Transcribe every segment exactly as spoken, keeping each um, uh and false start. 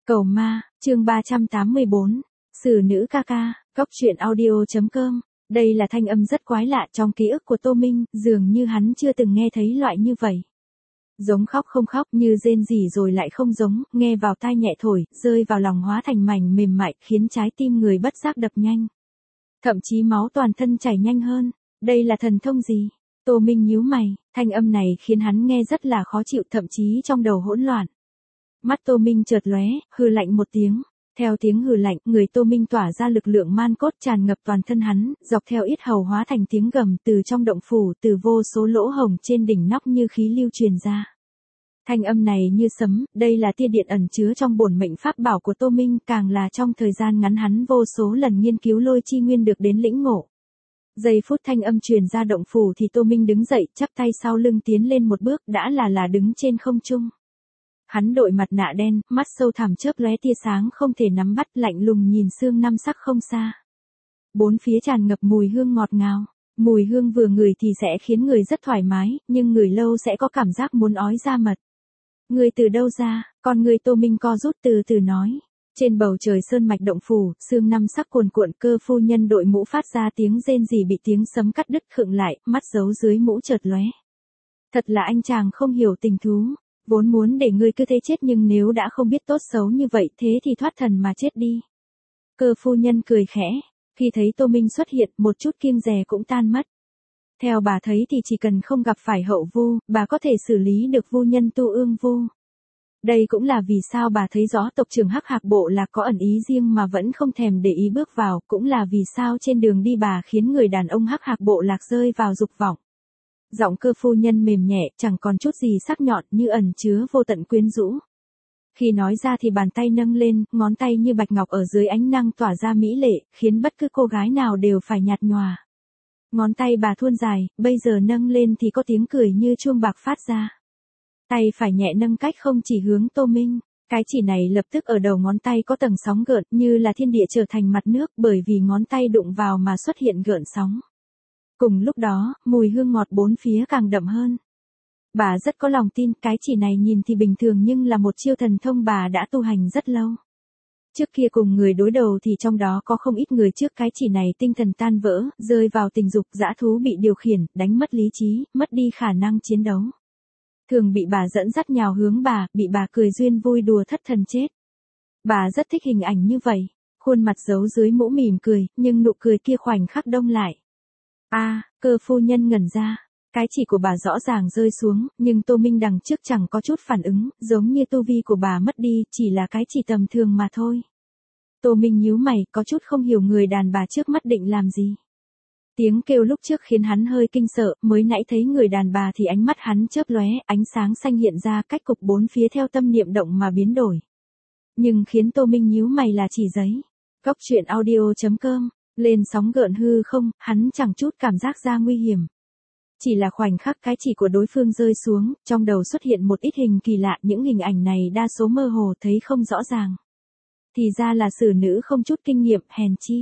Cầu ma, chương ba trăm tám mươi bốn. Sử nữ ca ca, góc truyện audio chấm com. Đây là thanh âm rất quái lạ trong ký ức của Tô Minh, dường như hắn chưa từng nghe thấy loại như vậy. Giống khóc không khóc, như rên rỉ rồi lại không giống, nghe vào tai nhẹ thổi, rơi vào lòng hóa thành mảnh mềm mại, khiến trái tim người bất giác đập nhanh. Thậm chí máu toàn thân chảy nhanh hơn. Đây là thần thông gì? Tô Minh nhíu mày, thanh âm này khiến hắn nghe rất là khó chịu, thậm chí trong đầu hỗn loạn. Mắt Tô Minh chợt lóe, hừ lạnh một tiếng. Theo tiếng hừ lạnh, người Tô Minh tỏa ra lực lượng man cốt tràn ngập toàn thân hắn, dọc theo yết hầu hóa thành tiếng gầm từ trong động phủ, từ vô số lỗ hổng trên đỉnh nóc như khí lưu truyền ra. Thanh âm này như sấm, đây là tia điện ẩn chứa trong bổn mệnh pháp bảo của Tô Minh, càng là trong thời gian ngắn hắn vô số lần nghiên cứu lôi chi nguyên được đến lĩnh ngộ. Giây phút thanh âm truyền ra động phủ thì Tô Minh đứng dậy, chắp tay sau lưng tiến lên một bước, đã là là đứng trên không trung. Hắn đội mặt nạ đen, mắt sâu thẳm chớp lóe tia sáng không thể nắm bắt, lạnh lùng nhìn xương năm sắc không xa. Bốn phía tràn ngập mùi hương ngọt ngào, mùi hương vừa ngửi thì sẽ khiến người rất thoải mái, nhưng ngửi lâu sẽ có cảm giác muốn ói ra mật. Người từ đâu ra? Con người Tô Minh co rút từ từ nói. Trên bầu trời sơn mạch động phủ, xương năm sắc cuồn cuộn, Cơ phu nhân đội mũ phát ra tiếng rên rỉ bị tiếng sấm cắt đứt khựng lại, mắt giấu dưới mũ chợt lóe. Thật là anh chàng không hiểu tình thú. Vốn muốn để ngươi cứ thế chết, nhưng nếu đã không biết tốt xấu như vậy thế thì thoát thần mà chết đi. Cơ phu nhân cười khẽ, khi thấy Tô Minh xuất hiện một chút kiêng dè cũng tan mất. Theo bà thấy thì chỉ cần không gặp phải hậu vu, bà có thể xử lý được vu nhân tu ương vu. Đây cũng là vì sao bà thấy rõ tộc trưởng Hắc Hạc Bộ Lạc có ẩn ý riêng mà vẫn không thèm để ý bước vào, cũng là vì sao trên đường đi bà khiến người đàn ông Hắc Hạc Bộ Lạc rơi vào dục vọng. Giọng Cơ phu nhân mềm nhẹ, chẳng còn chút gì sắc nhọn, như ẩn chứa vô tận quyến rũ. Khi nói ra thì bàn tay nâng lên, ngón tay như bạch ngọc ở dưới ánh nắng tỏa ra mỹ lệ, khiến bất cứ cô gái nào đều phải nhạt nhòa. Ngón tay bà thuôn dài, bây giờ nâng lên thì có tiếng cười như chuông bạc phát ra. Tay phải nhẹ nâng cách không chỉ hướng Tô Minh, cái chỉ này lập tức ở đầu ngón tay có tầng sóng gợn, như là thiên địa trở thành mặt nước, bởi vì ngón tay đụng vào mà xuất hiện gợn sóng. Cùng lúc đó, mùi hương ngọt bốn phía càng đậm hơn. Bà rất có lòng tin, cái chỉ này nhìn thì bình thường nhưng là một chiêu thần thông bà đã tu hành rất lâu. Trước kia cùng người đối đầu thì trong đó có không ít người trước cái chỉ này tinh thần tan vỡ, rơi vào tình dục, dã thú bị điều khiển, đánh mất lý trí, mất đi khả năng chiến đấu. Thường bị bà dẫn dắt nhào hướng bà, bị bà cười duyên vui đùa thất thần chết. Bà rất thích hình ảnh như vậy, khuôn mặt giấu dưới mũ mỉm cười, nhưng nụ cười kia khoảnh khắc đông lại. A, à, Cơ phu nhân ngẩn ra, cái chỉ của bà rõ ràng rơi xuống, nhưng Tô Minh đằng trước chẳng có chút phản ứng, giống như tu vi của bà mất đi, chỉ là cái chỉ tầm thường mà thôi. Tô Minh nhíu mày, có chút không hiểu người đàn bà trước mắt định làm gì. Tiếng kêu lúc trước khiến hắn hơi kinh sợ, mới nãy thấy người đàn bà thì ánh mắt hắn chớp lóe, ánh sáng xanh hiện ra, cách cục bốn phía theo tâm niệm động mà biến đổi. Nhưng khiến Tô Minh nhíu mày là chỉ giấy. Góc truyện audio chấm com. Lên sóng gợn hư không, hắn chẳng chút cảm giác ra nguy hiểm. Chỉ là khoảnh khắc cái chỉ của đối phương rơi xuống, trong đầu xuất hiện một ít hình kỳ lạ, những hình ảnh này đa số mơ hồ thấy không rõ ràng. Thì ra là sử nữ không chút kinh nghiệm, hèn chi.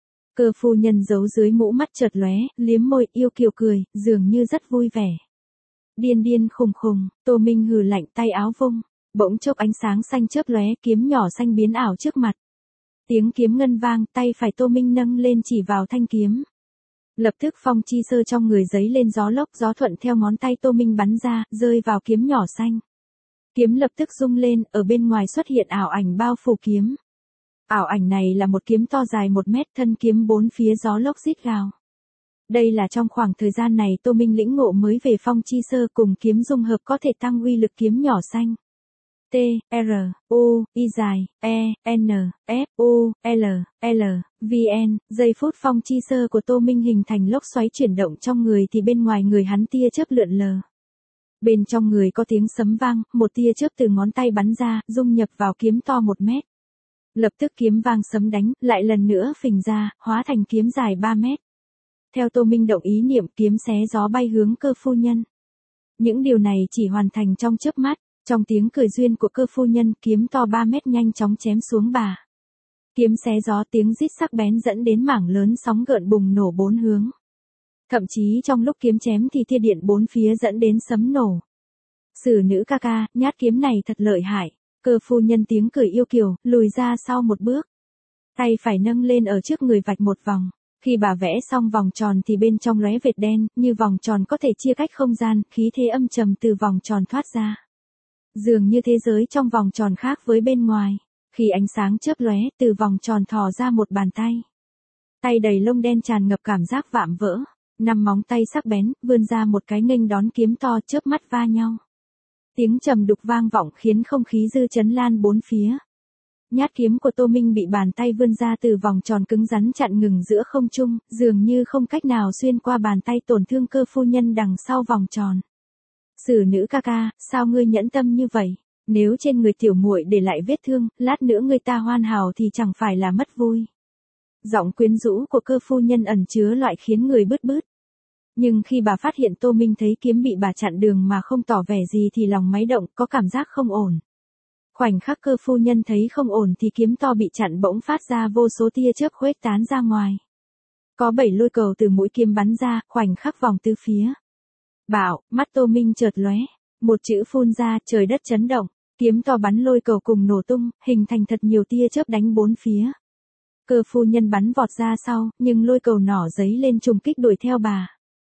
Cơ phu nhân giấu dưới mũ mắt chợt lóe, liếm môi, yêu kiều cười, dường như rất vui vẻ. Điên điên khùng khùng, Tô Minh hừ lạnh, tay áo vung, bỗng chốc ánh sáng xanh chớp lóe, kiếm nhỏ xanh biến ảo trước mặt. Tiếng kiếm ngân vang, tay phải Tô Minh nâng lên chỉ vào thanh kiếm. Lập tức phong chi sơ trong người giấy lên gió lốc, gió thuận theo ngón tay Tô Minh bắn ra, rơi vào kiếm nhỏ xanh. Kiếm lập tức rung lên, ở bên ngoài xuất hiện ảo ảnh bao phủ kiếm. Ảo ảnh này là một kiếm to dài một mét, thân kiếm bốn phía gió lốc rít gào. Đây là trong khoảng thời gian này Tô Minh lĩnh ngộ mới về phong chi sơ, cùng kiếm dung hợp có thể tăng uy lực kiếm nhỏ xanh. T, R, U, I dài, E, N, F, U, L, L, V N, giây phút phong chi sơ của Tô Minh hình thành lốc xoáy chuyển động trong người thì bên ngoài người hắn tia chớp lượn lờ. Bên trong người có tiếng sấm vang, một tia chớp từ ngón tay bắn ra, dung nhập vào kiếm to một mét. Lập tức kiếm vang sấm đánh, lại lần nữa phình ra, hóa thành kiếm dài ba mét. Theo Tô Minh động ý niệm, kiếm xé gió bay hướng Cơ phu nhân. Những điều này chỉ hoàn thành trong chớp mắt. Trong tiếng cười duyên của Cơ phu nhân, kiếm to ba mét nhanh chóng chém xuống bà. Kiếm xé gió, tiếng rít sắc bén dẫn đến mảng lớn sóng gợn bùng nổ bốn hướng. Thậm chí trong lúc kiếm chém thì tia điện bốn phía dẫn đến sấm nổ. Sử nữ ca ca, nhát kiếm này thật lợi hại. Cơ phu nhân tiếng cười yêu kiều, lùi ra sau một bước. Tay phải nâng lên ở trước người vạch một vòng. Khi bà vẽ xong vòng tròn thì bên trong lóe vệt đen, như vòng tròn có thể chia cách không gian, khí thế âm trầm từ vòng tròn thoát ra. Dường như thế giới trong vòng tròn khác với bên ngoài. Khi ánh sáng chớp lóe, từ vòng tròn thò ra một bàn tay. Tay đầy lông đen tràn ngập cảm giác vạm vỡ. Năm móng tay sắc bén, vươn ra một cái nghênh đón kiếm to chớp mắt va nhau. Tiếng trầm đục vang vọng khiến không khí dư chấn lan bốn phía. Nhát kiếm của Tô Minh bị bàn tay vươn ra từ vòng tròn cứng rắn chặn ngừng giữa không trung, dường như không cách nào xuyên qua bàn tay tổn thương cơ phu nhân đằng sau vòng tròn. Sử nữ ca ca, sao ngươi nhẫn tâm như vậy? Nếu trên người tiểu muội để lại vết thương, lát nữa người ta hoàn hảo thì chẳng phải là mất vui. Giọng quyến rũ của cơ phu nhân ẩn chứa loại khiến người bứt bứt. Nhưng khi bà phát hiện Tô Minh thấy kiếm bị bà chặn đường mà không tỏ vẻ gì thì lòng máy động, có cảm giác không ổn. Khoảnh khắc cơ phu nhân thấy không ổn thì kiếm to bị chặn bỗng phát ra vô số tia chớp khuếch tán ra ngoài. Có bảy lôi cầu từ mũi kiếm bắn ra, khoảnh khắc vòng tứ phía. Bạo, mắt Tô Minh chợt lóe, một chữ phun ra, trời đất chấn động, kiếm to bắn lôi cầu cùng nổ tung, hình thành thật nhiều tia chớp đánh bốn phía. Cơ phu nhân bắn vọt ra sau, nhưng lôi cầu nỏ giấy lên trùng kích đuổi theo bà.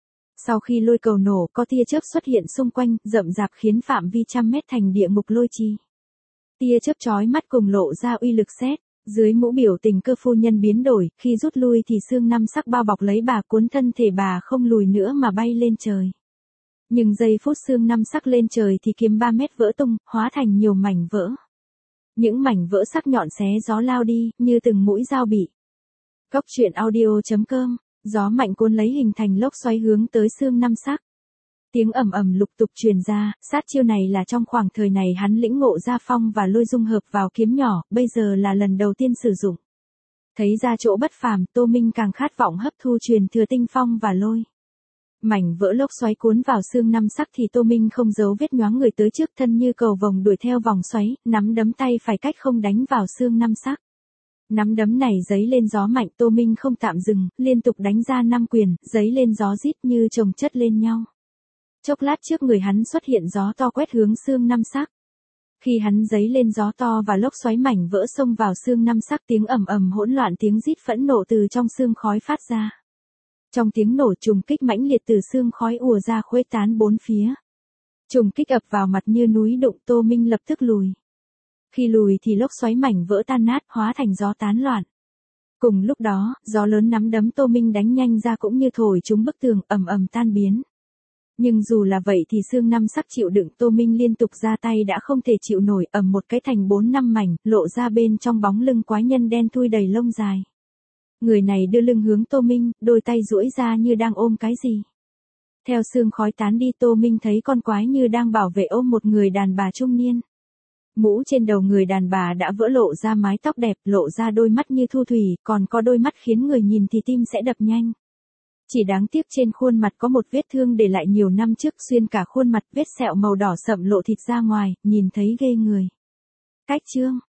Sau khi lôi cầu nổ, có tia chớp xuất hiện xung quanh, rậm rạp khiến phạm vi trăm mét thành địa ngục lôi chi. Tia chớp chói mắt cùng lộ ra uy lực sét. Dưới mũ biểu tình cơ phu nhân biến đổi, khi rút lui thì xương năm sắc bao bọc lấy bà cuốn thân thể bà không lùi nữa mà bay lên trời. Nhưng giây phút xương năm sắc lên trời thì kiếm ba mét vỡ tung, hóa thành nhiều mảnh vỡ. Những mảnh vỡ sắc nhọn xé gió lao đi, như từng mũi dao bị. Cốc truyện audio chấm com, gió mạnh cuốn lấy hình thành lốc xoáy hướng tới xương năm sắc. Tiếng ầm ầm lục tục truyền ra, sát chiêu này là trong khoảng thời này hắn lĩnh ngộ ra phong và lôi dung hợp vào kiếm nhỏ, bây giờ là lần đầu tiên sử dụng. Thấy ra chỗ bất phàm, Tô Minh càng khát vọng hấp thu truyền thừa tinh phong và lôi. Mảnh vỡ lốc xoáy cuốn vào xương năm sắc thì Tô Minh không giấu vết nhoáng người tới trước thân như cầu vồng đuổi theo vòng xoáy, nắm đấm tay phải cách không đánh vào xương năm sắc. Nắm đấm này giấy lên gió mạnh, Tô Minh không tạm dừng, liên tục đánh ra năm quyền, giấy lên gió rít như chồng chất lên nhau. Chốc lát trước người hắn xuất hiện gió to quét hướng xương năm sắc. Khi hắn giấy lên gió to và lốc xoáy mảnh vỡ xông vào xương năm sắc, tiếng ầm ầm hỗn loạn, tiếng rít phẫn nộ từ trong xương khói phát ra. Trong tiếng nổ trùng kích mãnh liệt từ xương khói ùa ra khuếch tán bốn phía. Trùng kích ập vào mặt như núi đụng, Tô Minh lập tức lùi. Khi lùi thì lốc xoáy mảnh vỡ tan nát, hóa thành gió tán loạn. Cùng lúc đó, gió lớn nắm đấm Tô Minh đánh nhanh ra cũng như thổi trúng bức tường, ầm ầm tan biến. Nhưng dù là vậy thì xương năm sắc chịu đựng, Tô Minh liên tục ra tay đã không thể chịu nổi, ầm một cái thành bốn năm mảnh, lộ ra bên trong bóng lưng quái nhân đen thui đầy lông dài. Người này đưa lưng hướng Tô Minh, đôi tay duỗi ra như đang ôm cái gì. Theo sương khói tán đi, Tô Minh thấy con quái như đang bảo vệ ôm một người đàn bà trung niên. Mũ trên đầu người đàn bà đã vỡ, lộ ra mái tóc đẹp, lộ ra đôi mắt như thu thủy, còn có đôi mắt khiến người nhìn thì tim sẽ đập nhanh. Chỉ đáng tiếc trên khuôn mặt có một vết thương để lại nhiều năm trước, xuyên cả khuôn mặt, vết sẹo màu đỏ sậm lộ thịt ra ngoài, nhìn thấy ghê người. Cách chương